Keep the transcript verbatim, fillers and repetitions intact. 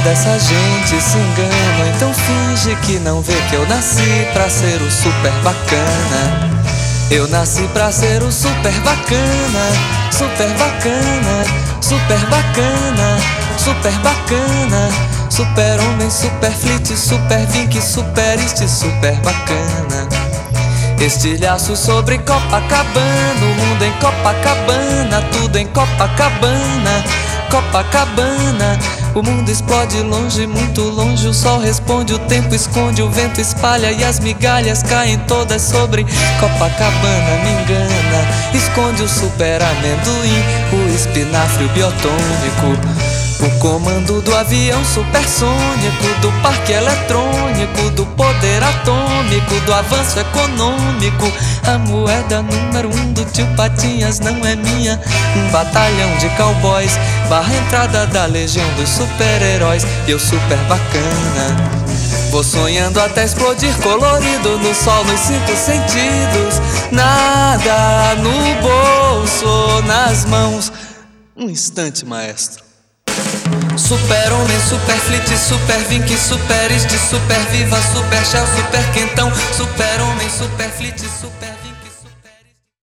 dessa gente se engana, então finge que não vê que eu nasci pra ser o super bacana. Eu nasci pra ser o super bacana, super bacana, super bacana, super bacana, super homem, super flit, super vink, super este, super bacana. Estilhaço sobre Copacabana, o mundo em Copacabana, tudo em Copacabana, Copacabana. O mundo explode longe, muito longe, o sol responde, o tempo esconde, o vento espalha e as migalhas caem todas sobre Copacabana. Me engana, esconde o super amendoim, o espinafre, o biotônico, o comando do avião supersônico, do parque eletrônico, do poder atômico, do avanço econômico. A moeda número um do tio Patinhas não é minha. Um batalhão de cowboys barra entrada da legião dos super-heróis. E eu super bacana, vou sonhando até explodir colorido no sol, nos cinco sentidos. Nada no bolso, nas mãos. Um instante, maestro. Super homem, super flit, super vink, super este, super viva, super shell, super quentão. Super homem, super flit, super vink.